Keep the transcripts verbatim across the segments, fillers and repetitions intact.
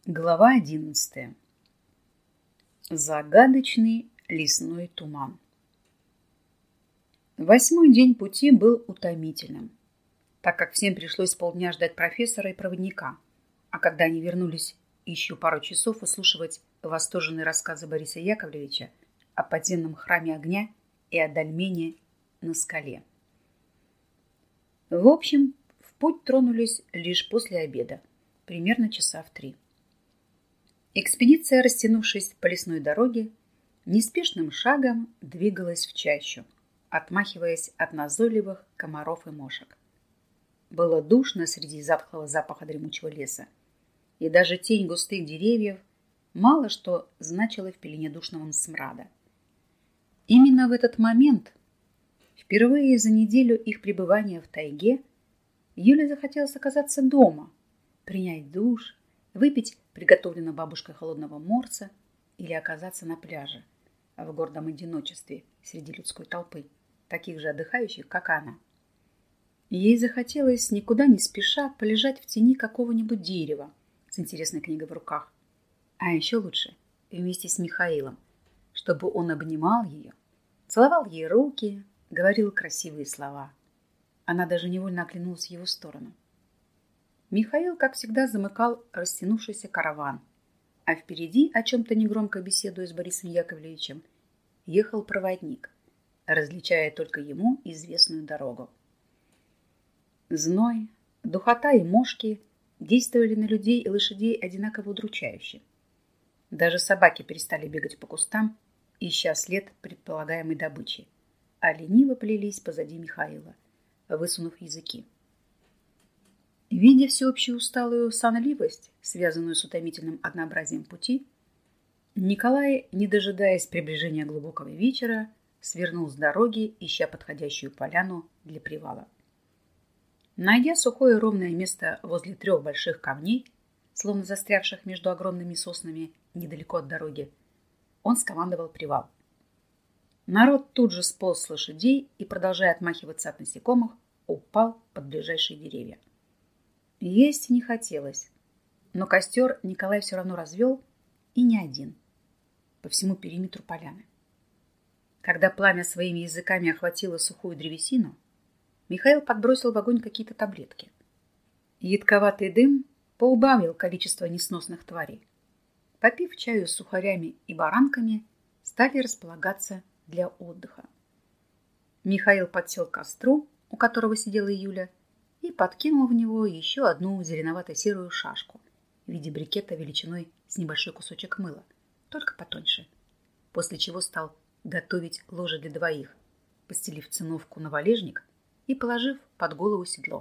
Глава одиннадцатая. Загадочный лесной туман. Восьмой день пути был утомительным, так как всем пришлось полдня ждать профессора и проводника, а когда они вернулись еще пару часов выслушивать восторженные рассказы Бориса Яковлевича о подземном храме огня и о дольмене на скале. В общем, в путь тронулись лишь после обеда, примерно часа в три. Экспедиция, растянувшись по лесной дороге, неспешным шагом двигалась в чащу, отмахиваясь от назойливых комаров и мошек. Было душно среди затхлого запаха дремучего леса, и даже тень густых деревьев мало что значила в пелене душного смрада. Именно в этот момент, впервые за неделю их пребывания в тайге, Юле захотелось оказаться дома, принять душ, выпить приготовленного бабушкой холодного морса или оказаться на пляже в гордом одиночестве среди людской толпы, таких же отдыхающих, как она. Ей захотелось никуда не спеша полежать в тени какого-нибудь дерева с интересной книгой в руках, а еще лучше вместе с Михаилом, чтобы он обнимал ее, целовал ей руки, говорил красивые слова. Она даже невольно оглянулась в его сторону. Михаил, как всегда, замыкал растянувшийся караван, а впереди, о чем-то негромко беседуя с Борисом Яковлевичем, ехал проводник, различая только ему известную дорогу. Зной, духота и мошки действовали на людей и лошадей одинаково удручающе. Даже собаки перестали бегать по кустам, ища след предполагаемой добычи, а лениво плелись позади Михаила, высунув языки. Видя всеобщую усталую сонливость, связанную с утомительным однообразием пути, Николай, не дожидаясь приближения глубокого вечера, свернул с дороги, ища подходящую поляну для привала. Найдя сухое ровное место возле трех больших камней, словно застрявших между огромными соснами недалеко от дороги, он скомандовал привал. Народ тут же сполз с лошадей и, продолжая отмахиваться от насекомых, упал под ближайшие деревья. Есть не хотелось, но костер Николай все равно развел, и не один, по всему периметру поляны. Когда пламя своими языками охватило сухую древесину, Михаил подбросил в огонь какие-то таблетки. Едковатый дым поубавил количество несносных тварей. Попив чаю с сухарями и баранками, стали располагаться для отдыха. Михаил подсел к костру, у которого сидела Юля, и подкинул в него еще одну зеленовато-серую шашку в виде брикета величиной с небольшой кусочек мыла, только потоньше, после чего стал готовить ложе для двоих, постелив циновку на валежник и положив под голову седло.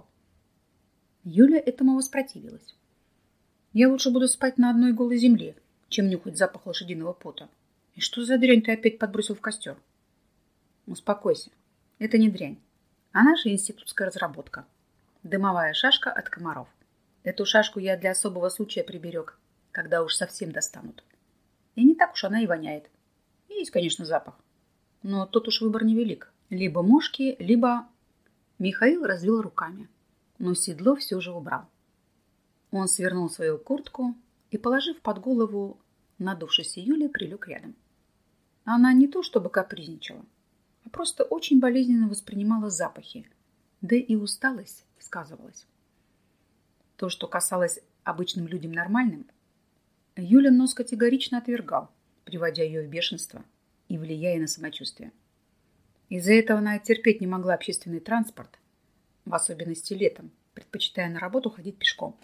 Юля этому воспротивилась. «Я лучше буду спать на одной голой земле, чем нюхать запах лошадиного пота. И что за дрянь ты опять подбросил в костер?» «Успокойся, это не дрянь, а наша институтская разработка. Дымовая шашка от комаров. Эту шашку я для особого случая приберег, когда уж совсем достанут. И не так уж она и воняет. Есть, конечно, запах, но тут уж выбор невелик. Либо мошки, либо...» Михаил развел руками, но седло все же убрал. Он свернул свою куртку и, положив под голову надувшейся Юли, прилег рядом. Она не то чтобы капризничала, а просто очень болезненно воспринимала запахи, да и усталость сказывалась. То, что касалось обычным людям нормальным, Юлин нос категорично отвергал, приводя ее в бешенство и влияя на самочувствие. Из-за этого она терпеть не могла общественный транспорт, в особенности летом, предпочитая на работу ходить пешком.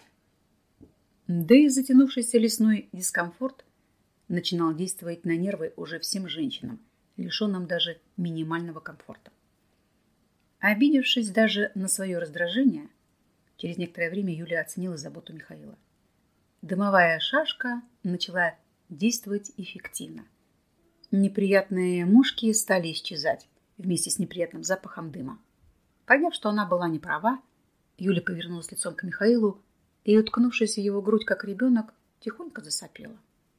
Да и затянувшийся лесной дискомфорт начинал действовать на нервы уже всем женщинам, лишенным даже минимального комфорта. Обидевшись даже на свое раздражение, через некоторое время Юлия оценила заботу Михаила. Дымовая шашка начала действовать эффективно. Неприятные мушки стали исчезать вместе с неприятным запахом дыма. Поняв, что она была не права, Юля повернулась лицом к Михаилу и, уткнувшись в его грудь, как ребенок, тихонько засопела.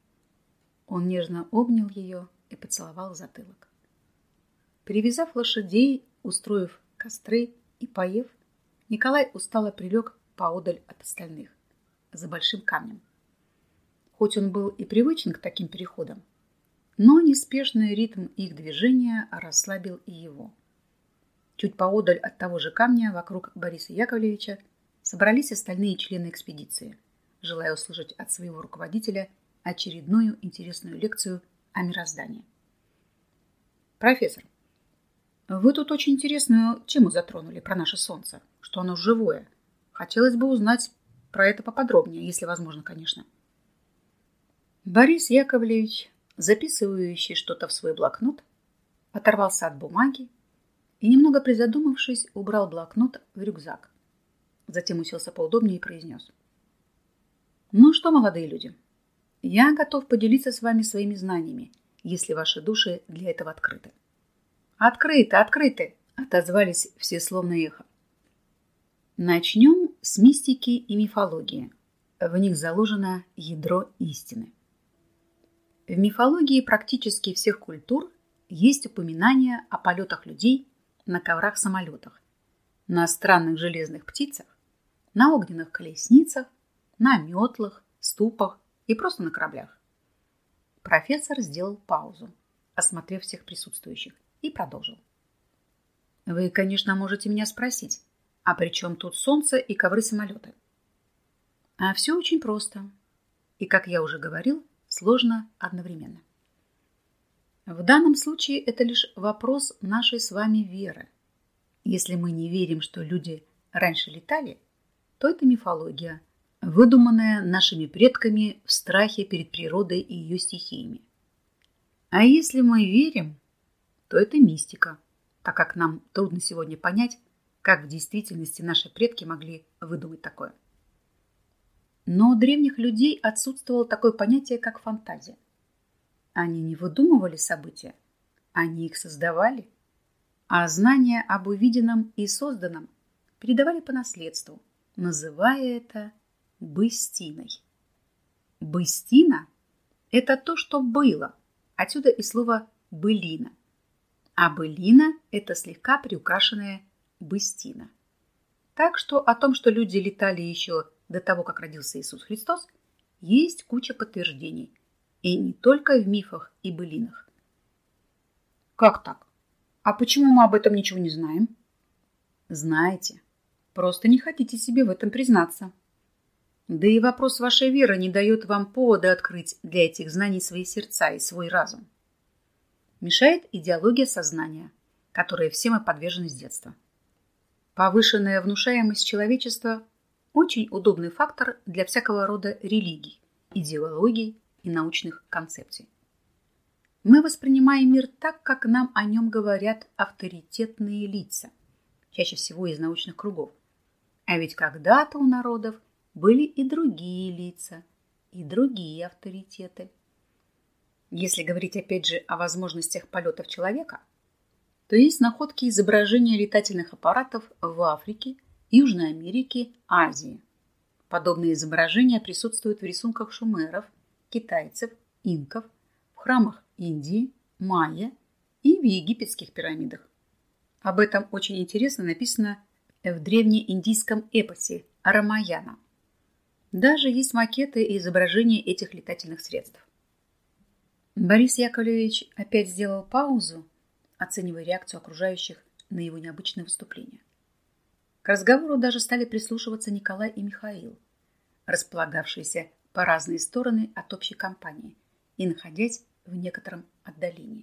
Он нежно обнял ее и поцеловал в затылок. Привязав лошадей, устроив костры и поев, Николай устало прилег поодаль от остальных, за большим камнем. хоть он был и привычен к таким переходам, но неспешный ритм их движения расслабил и его. Чуть поодаль от того же камня вокруг Бориса Яковлевича собрались остальные члены экспедиции, желая услышать от своего руководителя очередную интересную лекцию о мироздании. «Профессор, вы тут очень интересную тему затронули про наше Солнце, что оно живое. Хотелось бы узнать про это поподробнее, если возможно, конечно». Борис Яковлевич, записывающий что-то в свой блокнот, оторвался от бумаги и, немного призадумавшись, убрал блокнот в рюкзак. Затем уселся поудобнее и произнес: «Ну что, молодые люди, я готов поделиться с вами своими знаниями, если ваши души для этого открыты». «Открыты, открыты!» — отозвались все словно эхо. Начнем с мистики и мифологии. В них заложено ядро истины. В мифологии практически всех культур есть упоминания о полетах людей на коврах-самолетах, на странных железных птицах, на огненных колесницах, на метлах, ступах и просто на кораблях. Профессор сделал паузу, осмотрев всех присутствующих, и продолжил. Вы, конечно, можете меня спросить, а при чем тут солнце и ковры-самолеты? А все очень просто. И, как я уже говорил, сложно одновременно. В данном случае это лишь вопрос нашей с вами веры. Если мы не верим, что люди раньше летали, то это мифология, выдуманная нашими предками в страхе перед природой и ее стихиями. А если мы верим, то это мистика, так как нам трудно сегодня понять, как в действительности наши предки могли выдумать такое. Но у древних людей отсутствовало такое понятие, как фантазия. Они не выдумывали события, они их создавали, а знания об увиденном и созданном передавали по наследству, называя это быстиной. Быстина – это то, что было, отсюда и слово «былина». А былина – это слегка приукрашенная быстина. Так что о том, что люди летали еще до того, как родился Иисус Христос, есть куча подтверждений. И не только в мифах и былинах. Как так? А почему мы об этом ничего не знаем? Знаете, просто не хотите себе в этом признаться. Да и вопрос вашей веры не дает вам повода открыть для этих знаний свои сердца и свой разум. Мешает идеология сознания, которой все мы подвержены с детства. Повышенная внушаемость человечества – очень удобный фактор для всякого рода религий, идеологий и научных концепций. Мы воспринимаем мир так, как нам о нем говорят авторитетные лица, чаще всего из научных кругов. А ведь когда-то у народов были и другие лица, и другие авторитеты. Если говорить опять же о возможностях полетов человека, то есть находки изображения летательных аппаратов в Африке, Южной Америке, Азии. Подобные изображения присутствуют в рисунках шумеров, китайцев, инков, в храмах Индии, майя и в египетских пирамидах. Об этом очень интересно написано в древнеиндийском эпосе Рамаяна. Даже есть макеты и изображения этих летательных средств. Борис Яковлевич опять сделал паузу, оценивая реакцию окружающих на его необычное выступление. К разговору даже стали прислушиваться Николай и Михаил, располагавшиеся по разные стороны от общей компании и находясь в некотором отдалении.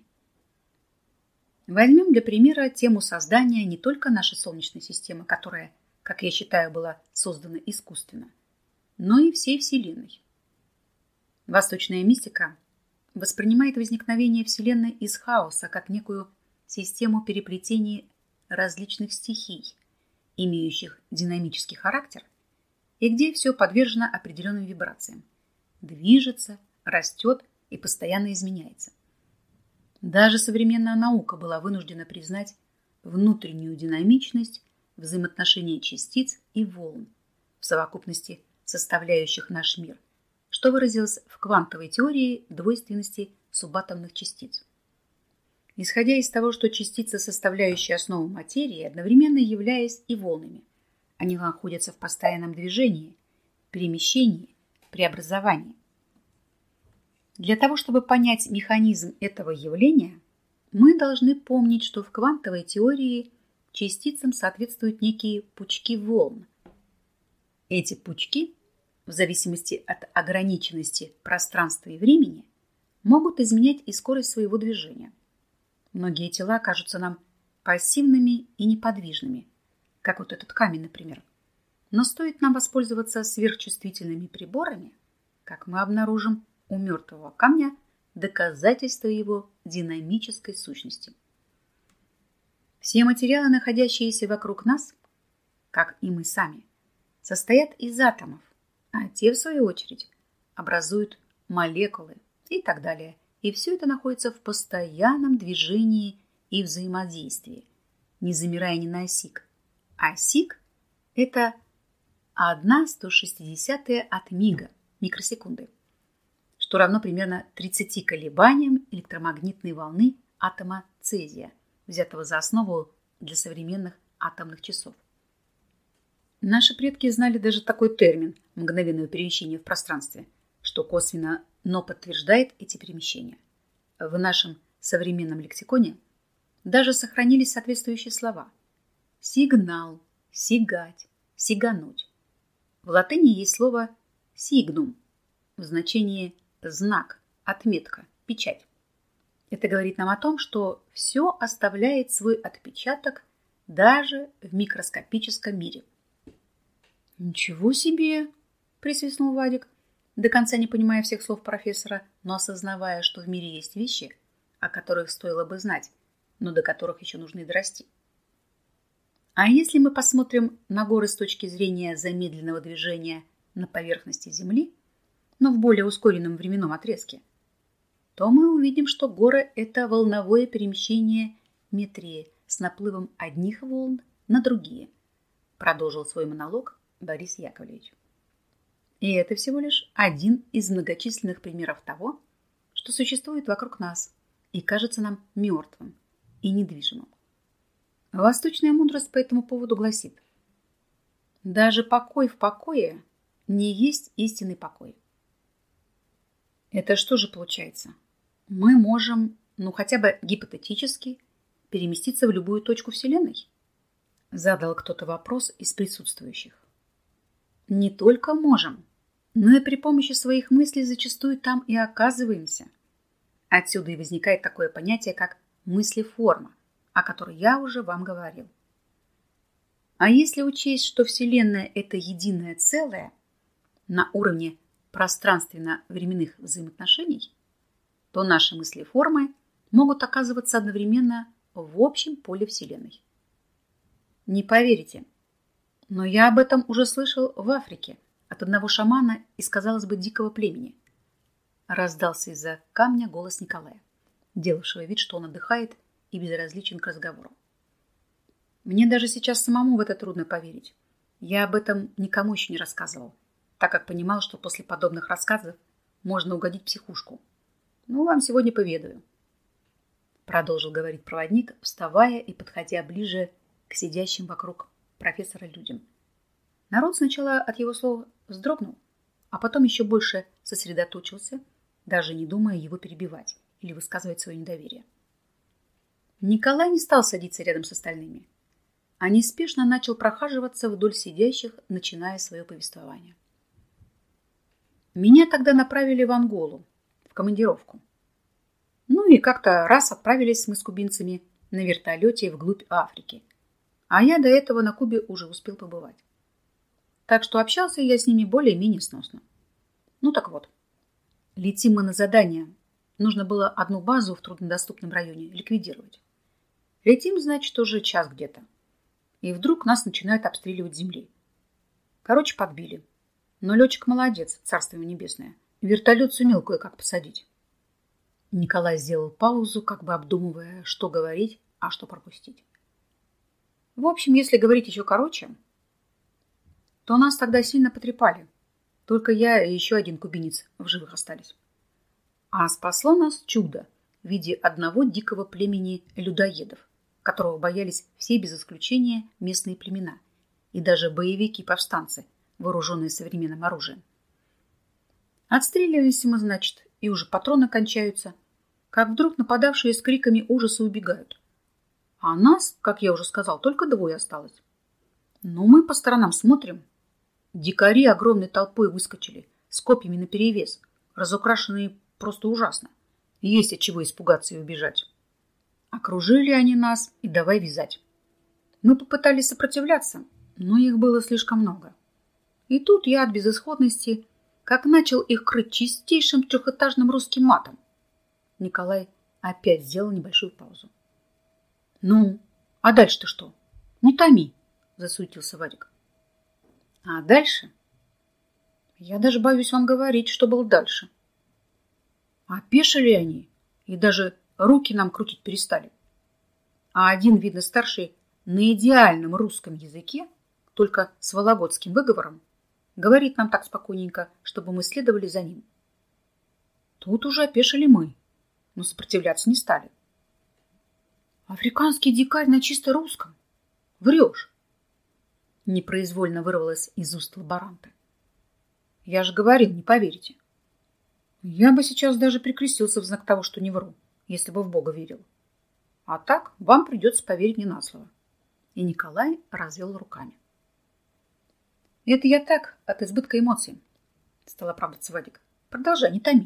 Возьмем для примера тему создания не только нашей Солнечной системы, которая, как я считаю, была создана искусственно, но и всей Вселенной. Восточная мистика воспринимает возникновение Вселенной из хаоса как некую систему переплетений различных стихий, имеющих динамический характер, и где все подвержено определенным вибрациям, движется, растет и постоянно изменяется. Даже современная наука была вынуждена признать внутреннюю динамичность взаимоотношений частиц и волн в совокупности составляющих наш мир, что выразилось в квантовой теории двойственности субатомных частиц. Исходя из того, что частицы, составляющие основу материи, одновременно являясь и волнами, они находятся в постоянном движении, перемещении, преобразовании. Для того, чтобы понять механизм этого явления, мы должны помнить, что в квантовой теории частицам соответствуют некие пучки волн. Эти пучки, в зависимости от ограниченности пространства и времени, могут изменять и скорость своего движения. Многие тела кажутся нам пассивными и неподвижными, как вот этот камень, например. Но стоит нам воспользоваться сверхчувствительными приборами, как мы обнаружим у мертвого камня доказательство его динамической сущности. Все материалы, находящиеся вокруг нас, как и мы сами, состоят из атомов, а те, в свою очередь, образуют молекулы и так далее. И все это находится в постоянном движении и взаимодействии, не замирая ни на сик. А сик – это одна сто шестидесятая от мига, микросекунды, что равно примерно тридцати колебаниям электромагнитной волны атома цезия, взятого за основу для современных атомных часов. Наши предки знали даже такой термин «мгновенное перемещение в пространстве», что косвенно, но подтверждает эти перемещения. В нашем современном лексиконе даже сохранились соответствующие слова: сигнал, сигать, сигануть. В латыни есть слово «сигнум» в значении знак, отметка, печать. Это говорит нам о том, что все оставляет свой отпечаток даже в микроскопическом мире. «Ничего себе!» – присвистнул Вадик, до конца не понимая всех слов профессора, но осознавая, что в мире есть вещи, о которых стоило бы знать, но до которых еще нужно дорасти. А если мы посмотрим на горы с точки зрения замедленного движения на поверхности Земли, но в более ускоренном временном отрезке, то мы увидим, что горы – это волновое перемещение метрии с наплывом одних волн на другие, продолжил свой монолог Борис Яковлевич. И это всего лишь один из многочисленных примеров того, что существует вокруг нас и кажется нам мертвым и недвижимым. Восточная мудрость по этому поводу гласит: даже покой в покое не есть истинный покой. Это что же получается? Мы можем, ну хотя бы гипотетически, переместиться в любую точку Вселенной? Задал кто-то вопрос из присутствующих. Не только можем, но и при помощи своих мыслей зачастую там и оказываемся. Отсюда и возникает такое понятие, как мыслеформа, о которой я уже вам говорил. А если учесть, что Вселенная – это единое целое на уровне пространственно-временных взаимоотношений, то наши мыслеформы могут оказываться одновременно в общем поле Вселенной. Не поверите, но я об этом уже слышал в Африке от одного шамана из, казалось бы, дикого племени. Раздался из-за камня голос Николая, делавшего вид, что он отдыхает и безразличен к разговору. Мне даже сейчас самому в это трудно поверить. Я об этом никому еще не рассказывал, так как понимал, что после подобных рассказов можно угодить в психушку. Ну, вам сегодня поведаю. Продолжил говорить проводник, вставая и подходя ближе к сидящим вокруг профессора людям. Народ сначала от его слов вздрогнул, а потом еще больше сосредоточился, даже не думая его перебивать или высказывать свое недоверие. Николай не стал садиться рядом с остальными, а неспешно начал прохаживаться вдоль сидящих, начиная свое повествование. Меня тогда направили в Анголу, в командировку. Ну и как-то раз отправились мы с кубинцами на вертолете вглубь Африки, а я до этого на Кубе уже успел побывать. Так что общался я с ними более-менее сносно. Ну так вот, летим мы на задание. Нужно было одну базу в труднодоступном районе ликвидировать. Летим, значит, уже час где-то. И вдруг нас начинают обстреливать с земли. Короче, подбили. Но летчик молодец, царство ему небесное. Вертолет сумел кое-как посадить. Николай сделал паузу, как бы обдумывая, что говорить, а что пропустить. В общем, если говорить еще короче, то нас тогда сильно потрепали. Только я и еще один кубинец в живых остались. А спасло нас чудо в виде одного дикого племени людоедов, которого боялись все без исключения местные племена и даже боевики-повстанцы, вооруженные современным оружием. Отстреливались мы, значит, и уже патроны кончаются, как вдруг нападавшие с криками ужаса убегают. А нас, как я уже сказал, только двое осталось. Но мы по сторонам смотрим. Дикари огромной толпой выскочили, с копьями наперевес, разукрашенные просто ужасно. Есть от чего испугаться и убежать. Окружили они нас и давай вязать. Мы попытались сопротивляться, но их было слишком много. И тут я от безысходности, как начал их крыть чистейшим трехэтажным русским матом. Николай опять сделал небольшую паузу. «Ну, а дальше-то что? Не томи!» — засуетился Вадик. «А дальше? Я даже боюсь вам говорить, что было дальше. Опешили они и даже руки нам крутить перестали. А один, видно, старший, на идеальном русском языке, только с вологодским выговором, говорит нам так спокойненько, чтобы мы следовали за ним. Тут уже опешили мы, но сопротивляться не стали. Африканский дикарь на чисто русском? Врешь. Непроизвольно вырвалось из уст лаборанта. Я же говорил, не поверите. Я бы сейчас даже прикрестился в знак того, что не вру, если бы в Бога верил. А так вам придется поверить мне на слово. И Николай развел руками. Это я так, от избытка эмоций, стал оправдываться Вадик. Продолжай, не томи.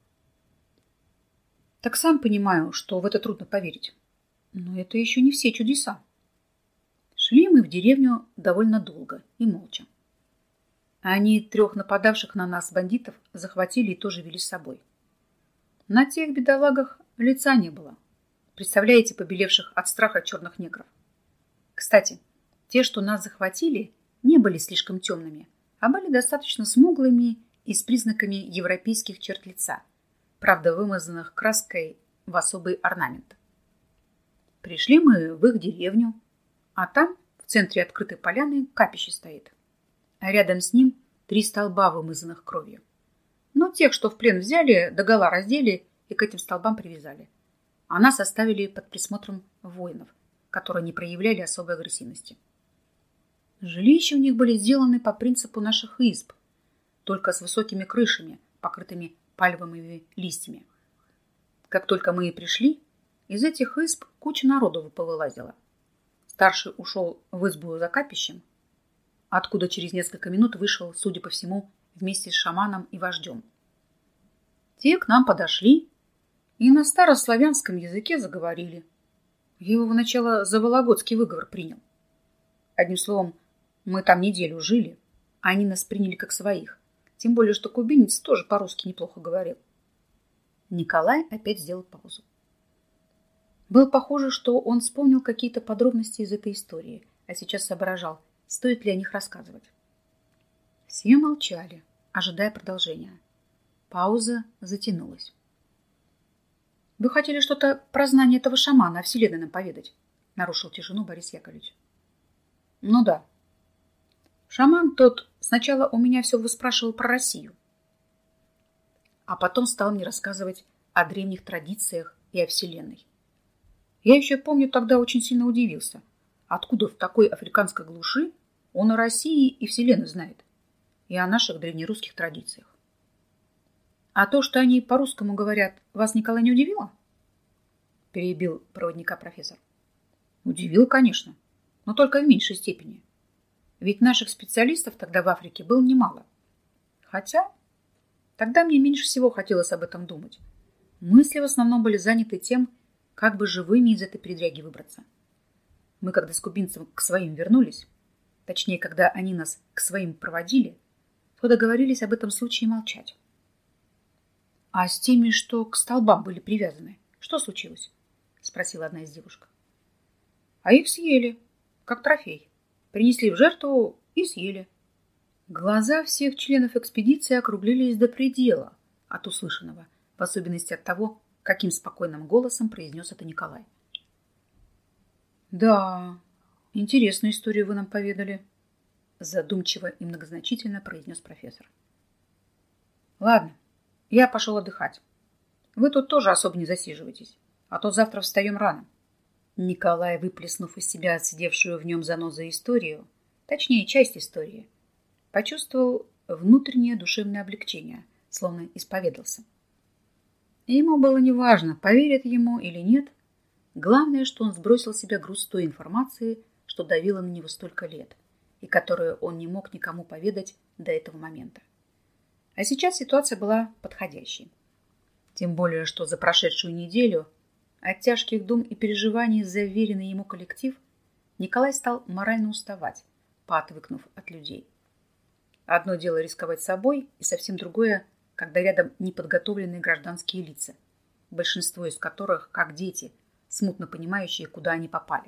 Так сам понимаю, что в это трудно поверить. Но это еще не все чудеса. Шли мы в деревню довольно долго и молча. Они трех нападавших на нас бандитов захватили и тоже вели с собой. На тех бедолагах лица не было. Представляете, побелевших от страха черных негров. Кстати, те, что нас захватили, не были слишком темными, а были достаточно смуглыми и с признаками европейских черт лица, правда, вымазанных краской в особый орнамент. Пришли мы в их деревню, а там, в центре открытой поляны, капище стоит. А рядом с ним три столба, вымазанных кровью. Но тех, что в плен взяли, догола раздели и к этим столбам привязали. А нас оставили под присмотром воинов, которые не проявляли особой агрессивности. Жилища у них были сделаны по принципу наших изб, только с высокими крышами, покрытыми пальмовыми листьями. Как только мы и пришли, из этих изб куча народу повылазила. Старший ушел в избу за капищем, откуда через несколько минут вышел, судя по всему, вместе с шаманом и вождем. Те к нам подошли и на старославянском языке заговорили. Я его вначале за вологодский выговор принял. Одним словом, мы там неделю жили, а они нас приняли как своих, тем более, что кубинец тоже по-русски неплохо говорил. Николай опять сделал паузу. Было похоже, что он вспомнил какие-то подробности из этой истории, а сейчас соображал, стоит ли о них рассказывать. Все молчали, ожидая продолжения. Пауза затянулась. «Вы хотели что-то про знание этого шамана о Вселенной нам поведать?» — нарушил тишину Борис Яковлевич. «Ну да. Шаман тот сначала у меня все выспрашивал про Россию, а потом стал мне рассказывать о древних традициях и о Вселенной. Я еще помню, тогда очень сильно удивился, откуда в такой африканской глуши он о России и Вселенной знает, и о наших древнерусских традициях. А то, что они по-русскому говорят, вас, Николай, не удивило?» — перебил проводника профессор. «Удивил, конечно, но только в меньшей степени. Ведь наших специалистов тогда в Африке было немало. Хотя тогда мне меньше всего хотелось об этом думать. Мысли в основном были заняты тем, как бы живыми из этой передряги выбраться. Мы, когда с кубинцем к своим вернулись, точнее, когда они нас к своим проводили, то договорились об этом случае молчать. «А с теми, что к столбам были привязаны, что случилось?» — спросила одна из девушек. «А их съели, как трофей. Принесли в жертву и съели». Глаза всех членов экспедиции округлились до предела от услышанного, в особенности от того, каким спокойным голосом произнес это Николай. «Да, интересную историю вы нам поведали», — задумчиво и многозначительно произнес профессор. «Ладно, я пошел отдыхать. Вы тут тоже особо не засиживайтесь, а то завтра встаем рано». Николай, выплеснув из себя отсидевшую в нем занозу историю, точнее, часть истории, почувствовал внутреннее душевное облегчение, словно исповедался. Ему было неважно, поверят ему или нет. Главное, что он сбросил с себя груз той информации, что давило на него столько лет, и которую он не мог никому поведать до этого момента. А сейчас ситуация была подходящей. Тем более, что за прошедшую неделю от тяжких дум и переживаний за веренный ему коллектив Николай стал морально уставать, поотвыкнув от людей. Одно дело рисковать собой, и совсем другое, когда рядом неподготовленные гражданские лица, большинство из которых, как дети, смутно понимающие, куда они попали.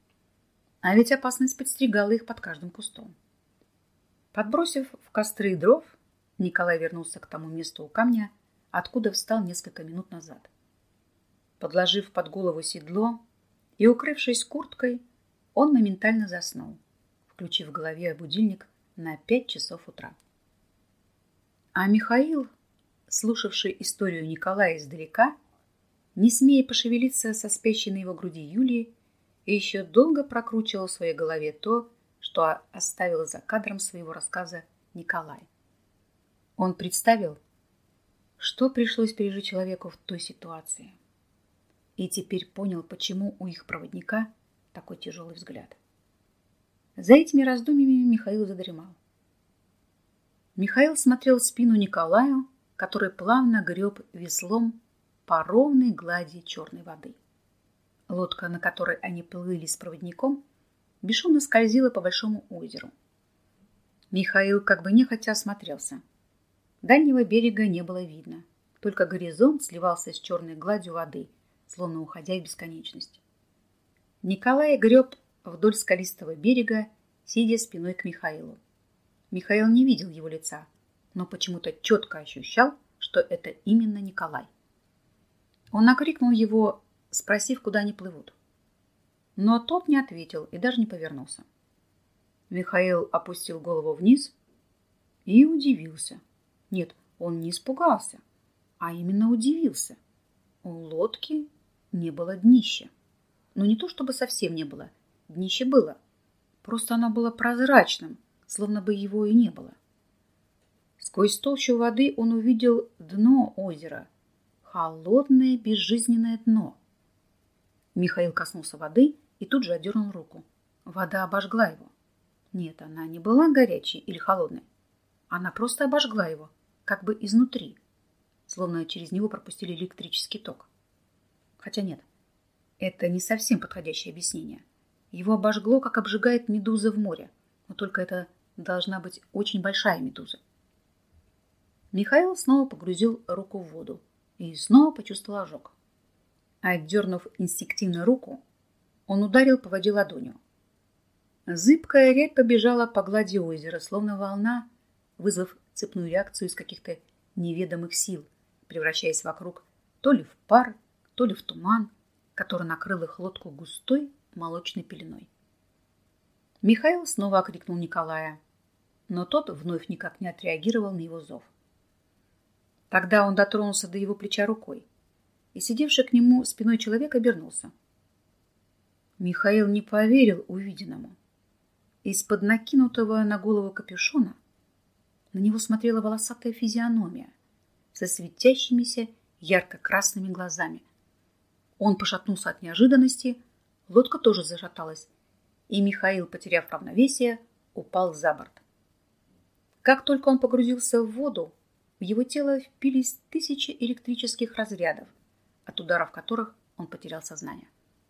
А ведь опасность подстерегала их под каждым кустом. Подбросив в костры дров, Николай вернулся к тому месту у камня, откуда встал несколько минут назад. Подложив под голову седло и укрывшись курткой, он моментально заснул, включив в голове будильник на пять часов утра. А Михаил, слушавший историю Николая издалека, не смея пошевелиться со спящей на его груди Юлии, еще долго прокручивал в своей голове то, что оставил за кадром своего рассказа Николай. Он представил, что пришлось пережить человеку в той ситуации, и теперь понял, почему у их проводника такой тяжелый взгляд. За этими раздумьями Михаил задремал. Михаил смотрел в спину Николаю, который плавно греб веслом по ровной глади черной воды. Лодка, на которой они плыли с проводником, бесшумно скользила по большому озеру. Михаил как бы нехотя осмотрелся. Дальнего берега не было видно, только горизонт сливался с черной гладью воды, словно уходя в бесконечность. Николай греб вдоль скалистого берега, сидя спиной к Михаилу. Михаил не видел его лица, но почему-то четко ощущал, что это именно Николай. Он окрикнул его, спросив, куда они плывут. Но тот не ответил и даже не повернулся. Михаил опустил голову вниз и удивился. Нет, он не испугался, а именно удивился. У лодки не было днища. Но не то, чтобы совсем не было. Днище было. Просто оно было прозрачным, словно бы его и не было. Сквозь толщу воды он увидел дно озера. Холодное, безжизненное дно. Михаил коснулся воды и тут же отдернул руку. Вода обожгла его. Нет, она не была горячей или холодной. Она просто обожгла его, как бы изнутри, словно через него пропустили электрический ток. Хотя нет, это не совсем подходящее объяснение. Его обожгло, как обжигает медуза в море, но только это должна быть очень большая медуза. Михаил снова погрузил руку в воду и снова почувствовал ожог. Отдернув инстинктивно руку, он ударил по воде ладонью. Зыбкая рябь побежала по глади озера, словно волна, вызвав цепную реакцию из каких-то неведомых сил, превращаясь вокруг то ли в пар, то ли в туман, который накрыл их лодку густой молочной пеленой. Михаил снова окрикнул Николая, но тот вновь никак не отреагировал на его зов. Тогда он дотронулся до его плеча рукой, и сидевший к нему спиной человек обернулся. Михаил не поверил увиденному. Из-под накинутого на голову капюшона на него смотрела волосатая физиономия со светящимися ярко-красными глазами. Он пошатнулся от неожиданности, лодка тоже зашаталась, и Михаил, потеряв равновесие, упал за борт. Как только он погрузился в воду, в его тело впились тысячи электрических разрядов, от ударов которых он потерял сознание.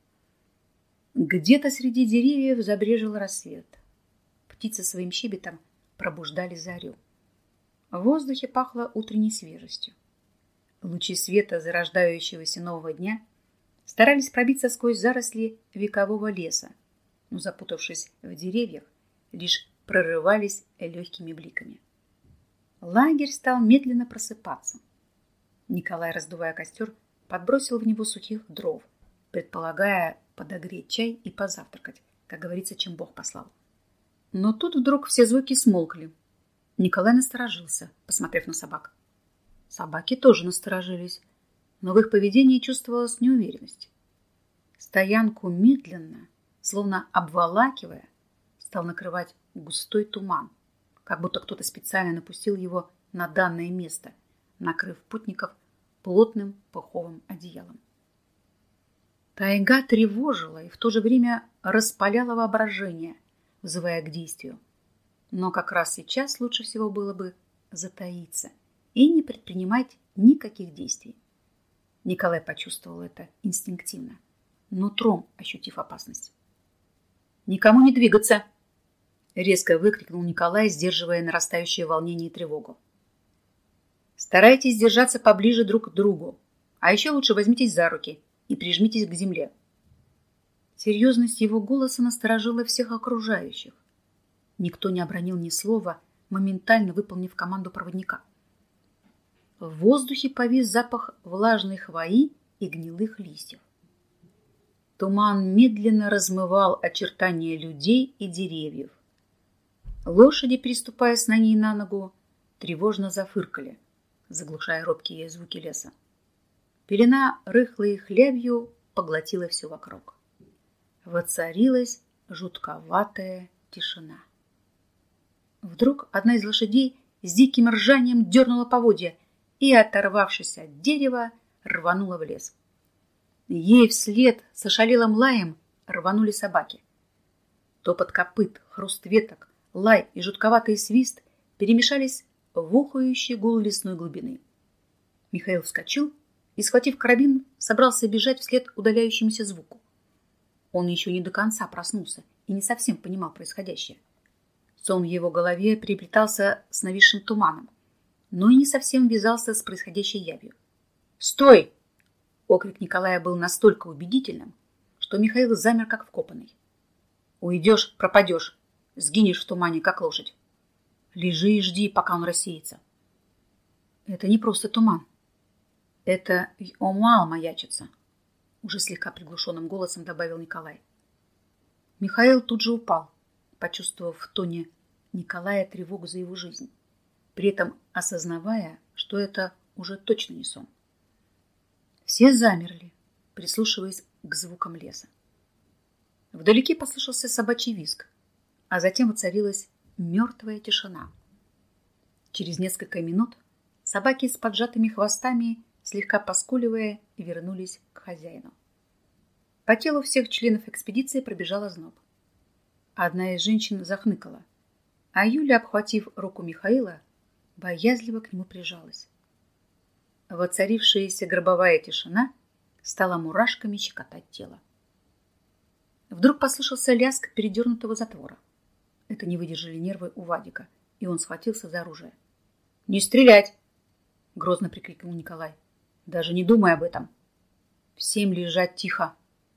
Где-то среди деревьев забрежил рассвет. Птицы своим щебетом пробуждали зарю. В воздухе пахло утренней свежестью. Лучи света зарождающегося нового дня старались пробиться сквозь заросли векового леса, но, запутавшись в деревьях, лишь прорывались легкими бликами. Лагерь стал медленно просыпаться. Николай, раздувая костер, подбросил в него сухих дров, предполагая подогреть чай и позавтракать, как говорится, чем Бог послал. Но тут вдруг все звуки смолкли. Николай насторожился, посмотрев на собак. Собаки тоже насторожились, но в их поведении чувствовалась неуверенность. Стоянку медленно, словно обволакивая, стал накрывать густой туман, как будто кто-то специально напустил его на данное место, накрыв путников плотным пуховым одеялом. Тайга тревожила и в то же время распаляла воображение, вызывая к действию. Но как раз сейчас лучше всего было бы затаиться и не предпринимать никаких действий. Николай почувствовал это инстинктивно, нутром ощутив опасность. «Никому не двигаться!» — резко выкрикнул Николай, сдерживая нарастающее волнение и тревогу. «Старайтесь держаться поближе друг к другу, а еще лучше возьмитесь за руки и прижмитесь к земле». Серьезность его голоса насторожила всех окружающих. Никто не обронил ни слова, моментально выполнив команду проводника. В воздухе повис запах влажной хвои и гнилых листьев. Туман медленно размывал очертания людей и деревьев. Лошади, переступая с ноги на ногу, тревожно зафыркали, заглушая робкие звуки леса. Пелена рыхлой хлябью поглотила все вокруг. Воцарилась жутковатая тишина. Вдруг одна из лошадей с диким ржанием дернула поводья и, оторвавшись от дерева, рванула в лес. Ей вслед с ошалелым лаем рванули собаки. Топот копыт, хруст веток, лай и жутковатый свист перемешались в ухающий гул лесной глубины. Михаил вскочил и, схватив карабин, собрался бежать вслед удаляющемуся звуку. Он еще не до конца проснулся и не совсем понимал происходящее. Сон в его голове переплетался с нависшим туманом, но и не совсем вязался с происходящей явью. «Стой!» Окрик Николая был настолько убедительным, что Михаил замер как вкопанный. «Уйдешь — пропадешь, сгинешь в тумане, как лошадь. Лежи и жди, пока он рассеется». «Это не просто туман. Это Омал маячится», — уже слегка приглушенным голосом добавил Николай. Михаил тут же упал, почувствовав в тоне Николая тревогу за его жизнь, при этом осознавая, что это уже точно не сон. Все замерли, прислушиваясь к звукам леса. Вдалеке послышался собачий визг, а затем воцарилась мертвая тишина. Через несколько минут собаки с поджатыми хвостами, слегка поскуливая, вернулись к хозяину. По телу всех членов экспедиции пробежал озноб. Одна из женщин захныкала, а Юля, обхватив руку Михаила, боязливо к нему прижалась. Воцарившаяся гробовая тишина стала мурашками щекотать тело. Вдруг послышался лязг передернутого затвора. Это не выдержали нервы у Вадика, и он схватился за оружие. «Не стрелять!» — грозно прикрикнул Николай. «Даже не думай об этом! Всем лежать тихо!»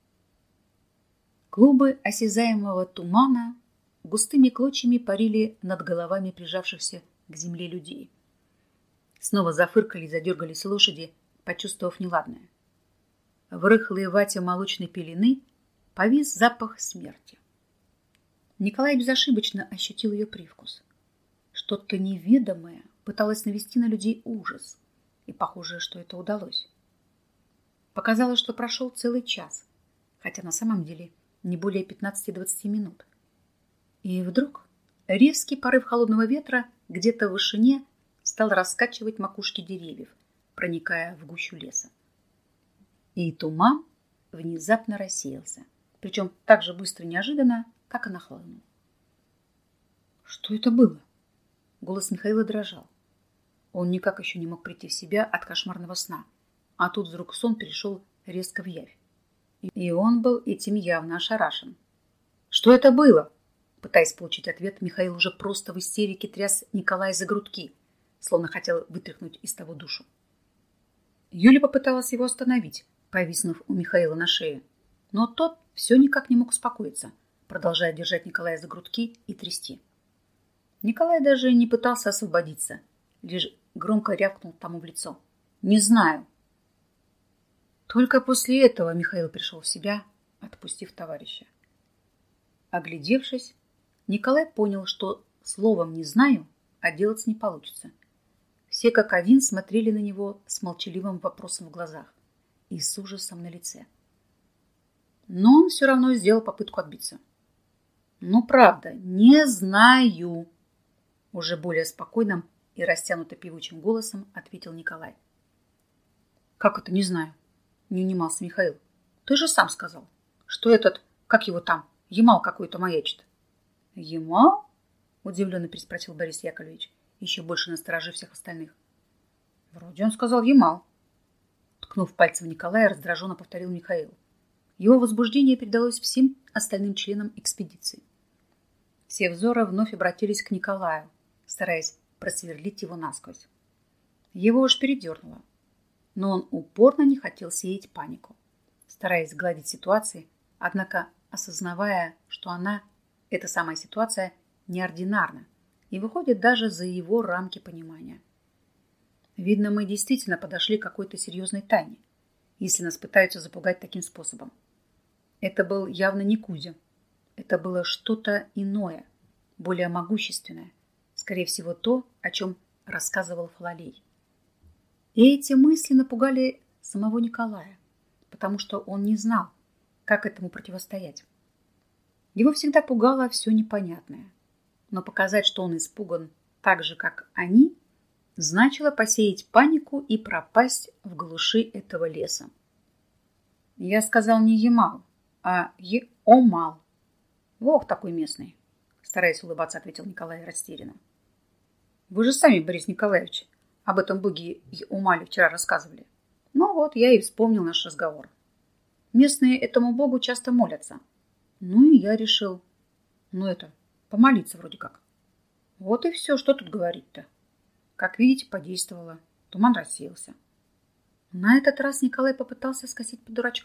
Клубы осязаемого тумана густыми клочьями парили над головами прижавшихся к земле людей. Снова зафыркали и задергались лошади, почувствовав неладное. В рыхлой вате молочной пелены повис запах смерти. Николай безошибочно ощутил ее привкус. Что-то неведомое пыталось навести на людей ужас, и похоже, что это удалось. Показалось, что прошел целый час, хотя на самом деле не более пятнадцати-двадцати минут. И вдруг резкий порыв холодного ветра где-то в вышине стал раскачивать макушки деревьев, проникая в гущу леса. И туман внезапно рассеялся, причем так же быстро и неожиданно, как и нахлынул. Что это было? Голос Михаила дрожал. Он никак еще не мог прийти в себя от кошмарного сна, а тут вдруг сон перешел резко в явь. И он был этим явно ошарашен. «Что это было?» Пытаясь получить ответ, Михаил уже просто в истерике тряс Николая за грудки, словно хотел вытряхнуть из того душу. Юля попыталась его остановить, повиснув у Михаила на шее, но тот все никак не мог успокоиться, продолжая держать Николая за грудки и трясти. Николай даже не пытался освободиться, лишь громко рявкнул тому в лицо. «Не знаю». Только после этого Михаил пришел в себя, отпустив товарища. Оглядевшись, Николай понял, что словом «не знаю» отделаться не получится. Все как один смотрели на него с молчаливым вопросом в глазах и с ужасом на лице. Но он все равно сделал попытку отбиться. «Ну, правда, не знаю», уже более спокойным и растянуто певучим голосом ответил Николай. Как это, не знаю, не унимался Михаил. Ты же сам сказал, что этот, как его там, Ямал какой-то маячит. Ямал? Удивленно переспросил Борис Яковлевич, еще больше насторожив всех остальных. Вроде он сказал Ямал. Ткнув пальцем в Николая, раздраженно повторил Михаил. Его возбуждение передалось всем остальным членам экспедиции. Все взоры вновь обратились к Николаю, стараясь просверлить его насквозь. Его аж передернуло, но он упорно не хотел сеять панику, стараясь сгладить ситуацию, однако осознавая, что она, эта самая ситуация, неординарна и выходит даже за его рамки понимания. Видно, мы действительно подошли к какой-то серьезной тайне, если нас пытаются запугать таким способом. Это был явно не Кузя. Это было что-то иное, более могущественное, скорее всего то, о чем рассказывал Фалалей. И эти мысли напугали самого Николая, потому что он не знал, как этому противостоять. Его всегда пугало все непонятное, но показать, что он испуган так же, как они, значило посеять панику и пропасть в глуши этого леса. Я сказал не Ямал, а Еомал. Вох такой местный, стараясь улыбаться, ответил Николай растерянно. Вы же сами, Борис Николаевич, об этом боге Еомале вчера рассказывали. Ну вот, я и вспомнил наш разговор. Местные этому богу часто молятся. Ну и я решил, ну это, помолиться вроде как. Вот и все, что тут говорить-то. Как видите, подействовало. Туман рассеялся. На этот раз Николай попытался скосить под дурачка.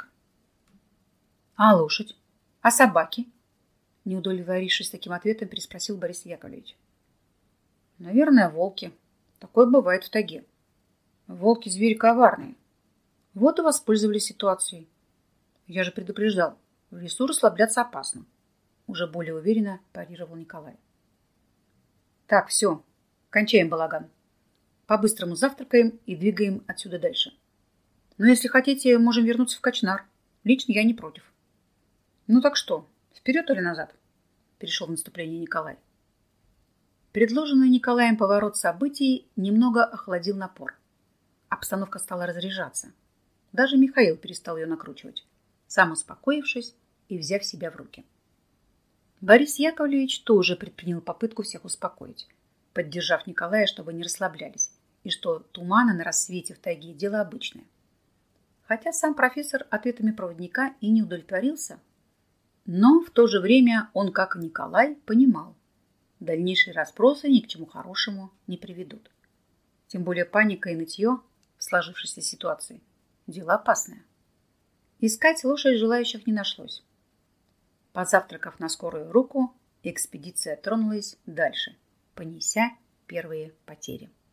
А лошадь? А собаки? Не удовлетворившись таким ответом, переспросил Борис Яковлевич. Наверное, волки. Такое бывает в тайге. Волки звери коварные. Вот и воспользовались ситуацией. Я же предупреждал, в лесу расслабляться опасно. Уже более уверенно парировал Николай. Так, все, кончаем балаган. По-быстрому завтракаем и двигаем отсюда дальше. Но если хотите, можем вернуться в Качнар. Лично я не против. Ну так что, вперед или назад? Перешел в наступление Николай. Предложенный Николаем поворот событий немного охладил напор. Обстановка стала разряжаться. Даже Михаил перестал ее накручивать, сам успокоившись и взяв себя в руки. Борис Яковлевич тоже предпринял попытку всех успокоить, поддержав Николая, чтобы не расслаблялись, и что туманы на рассвете в тайге – дело обычное. Хотя сам профессор ответами проводника и не удовлетворился, но в то же время он, как и Николай, понимал, дальнейшие расспросы ни к чему хорошему не приведут. Тем более паника и нытье в сложившейся ситуации – дело опасное. Искать лошадь желающих не нашлось. Позавтракав на скорую руку, экспедиция тронулась дальше, понеся первые потери.